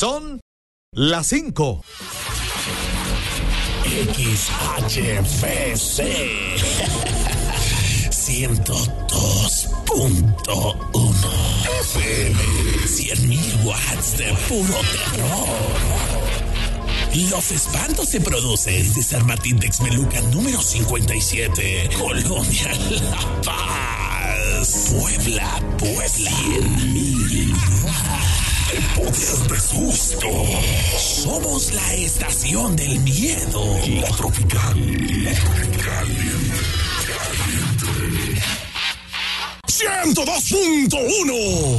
Son las 5. XHFC 102.1 FM, 100.000 watts de puro terror. Los Espantos se produce desde San Martín Texmelucan número 57, Colonia La Paz, Puebla. 100.000 el poder de susto. Somos la estación del miedo. La tropical. 102.1.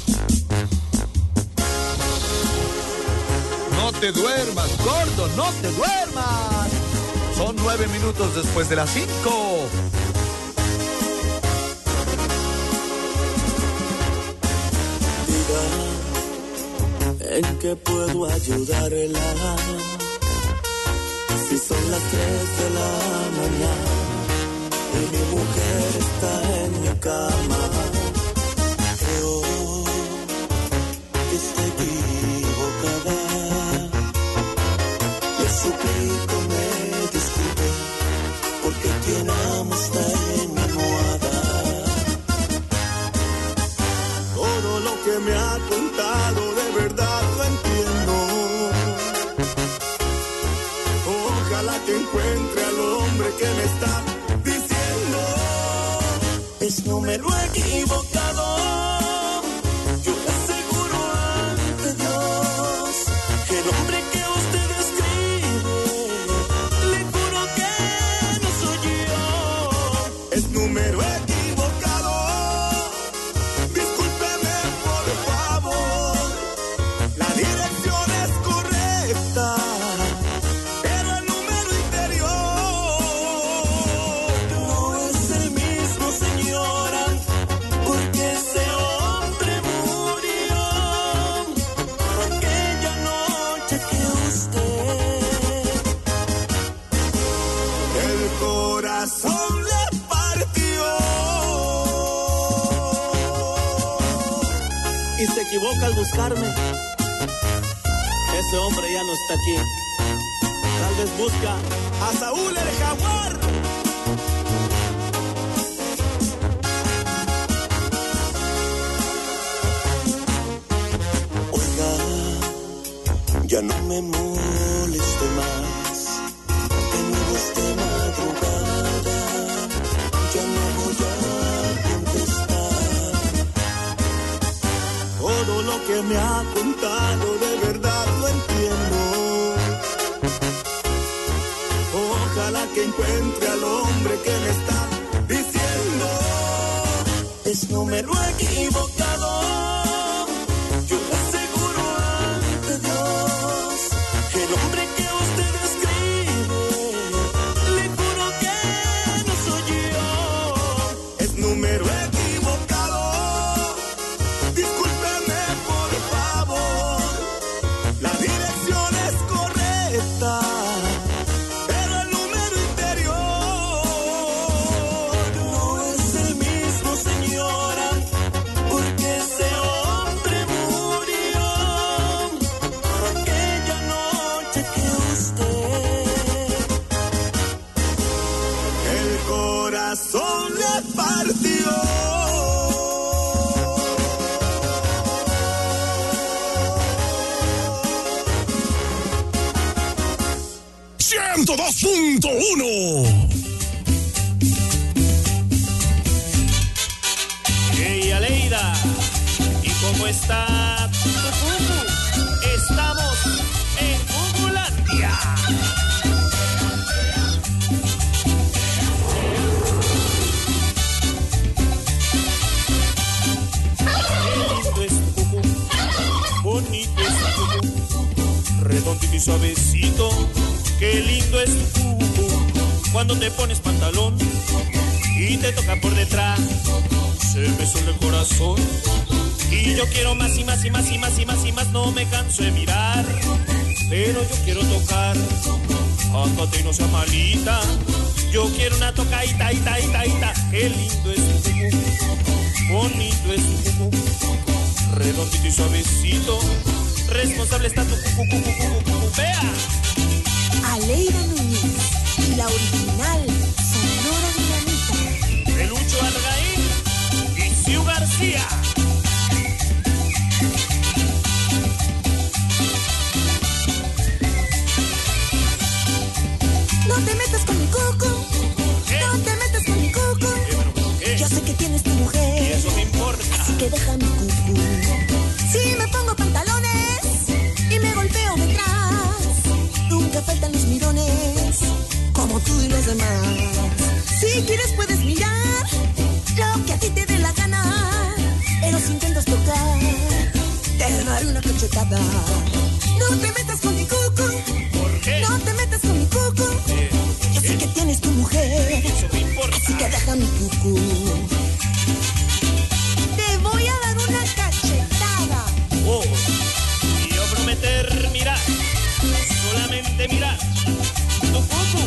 No te duermas, gordo, no te duermas. Son 9 minutos después de las 5. ¿En qué puedo ayudarla? Si son las 3 de la mañana y mi mujer está en mi cama, creo que está equivocada. Le suplico me disculpe porque quien amo está en mi almohada. Todo lo que me ha contado de verdad lo entiendo. Ojalá que encuentre al hombre que me está diciendo. Es no me lo he equivocado. Yo le aseguro ante Dios que el hombre que usted describe, le juro que no soy yo. Es número equivocado. Discúlpeme por favor. La dirección es correcta, pero el número interior no es el mismo, señora, porque ese hombre murió aquella noche que usted el corazón le partió. Y se equivoca al buscarme. Ese hombre ya no está aquí. Tal vez busca a Saúl el jaguar. Oiga, ya no me moleste más. De nuevo es de madrugada. Ya no voy a contestar. Todo lo que me ha contado de verdad lo entiendo. Ojalá que encuentre al hombre que me está diciendo. Es no me lo he equivocado. Yo le aseguro ante Dios que el hombre que usted describe, le juro que no soy yo. Es número equivocado. Discúlpeme por favor. La dirección es correcta, pero el número interior no es el mismo, señora, porque ese hombre murió aquella noche que usted el corazón le partió. 102.1. Hey Aleida, ¿y cómo está tu cucu? Estamos en Cuculandia. Qué lindo es tu cucu, bonito es tu cucu, redondito y suavecito. Qué lindo es tu cucu, cuando te pones pantalón y te toca por detrás, se me suena el corazón y yo quiero más y más y más y más y más y más. No me canso de mirar, pero yo quiero tocar. Ándate y no sea malita, yo quiero una tocadita, ita, ita, ita. Qué lindo es tu cucu, bonito es tu cucu, redondito y suavecito, responsable ¿Dónde está tu vea? Aleida Núñez y la original Sonora Dinamita. Pelucho Argaín y Siu García. No te metas con mi cucu. ¿Qué? No te metas con mi cucu. ¿Qué? Yo sé que tienes tu mujer. Y eso me importa. Así que deja mi cucu. Si me pongo pantalones y me golpeo detrás, nunca faltan los mirones, como tú y los demás. Si quieres puedes mirar lo que a ti te dé la gana, pero si intentas tocar, te daré una cachetada. No te metas con mi cucu. ¿Por qué? No te metas con mi cucu. Yo sé que tienes tu mujer. Y eso me importa. Así que deja mi cucu. Te voy a dar una cachetada. Oh, y yo prometer mirar, solamente mirar tu cucu.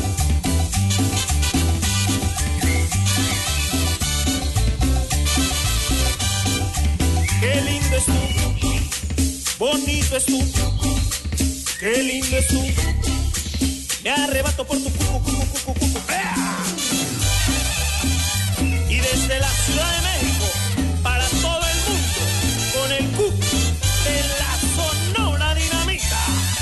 Qué lindo es tú, bonito es tú, qué lindo es tú. Me arrebato por tu cucu. ¡Ea! Y desde la Ciudad de México para todo el mundo con el cucu de la Sonora Dinamita.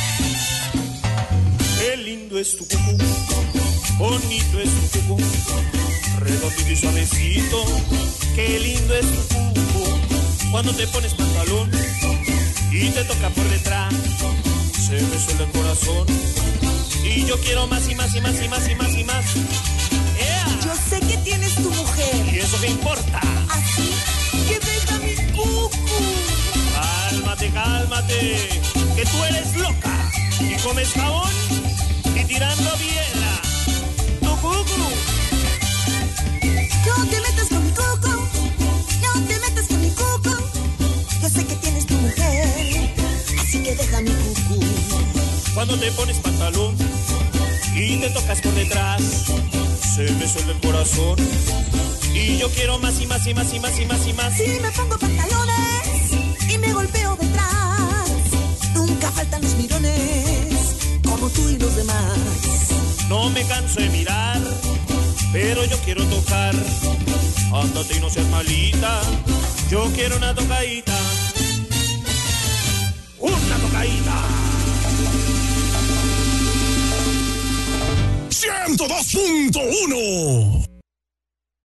Qué lindo es tu cucu, bonito es tu cucu, redondito y suavecito. Qué lindo es tu cucu. Cuando te pones pantalón y te toca por detrás, se me suelta el corazón y yo quiero más y más y más y más y más y más. ¡Ea! Yo sé que tienes tu mujer. Y eso me importa. Así que deja mi cucu. Cálmate, cálmate, que tú eres loca y comes jabón y tirando piedra. Tu cucu. No te metas con mi cucu. No te metas con mi cucu. Yo sé que tienes tu mujer. Así que deja mi cucu. Cuando te pones pantalón y te tocas por detrás, se me suelta el corazón y yo quiero más y más y más y más y más y más. Si me pongo pantalones y me golpeo detrás, nunca faltan los mirones, como tú y los demás. No me canso de mirar, pero yo quiero tocar. Ándate y no seas malita, yo quiero una tocadita. Una tocadita. 102.1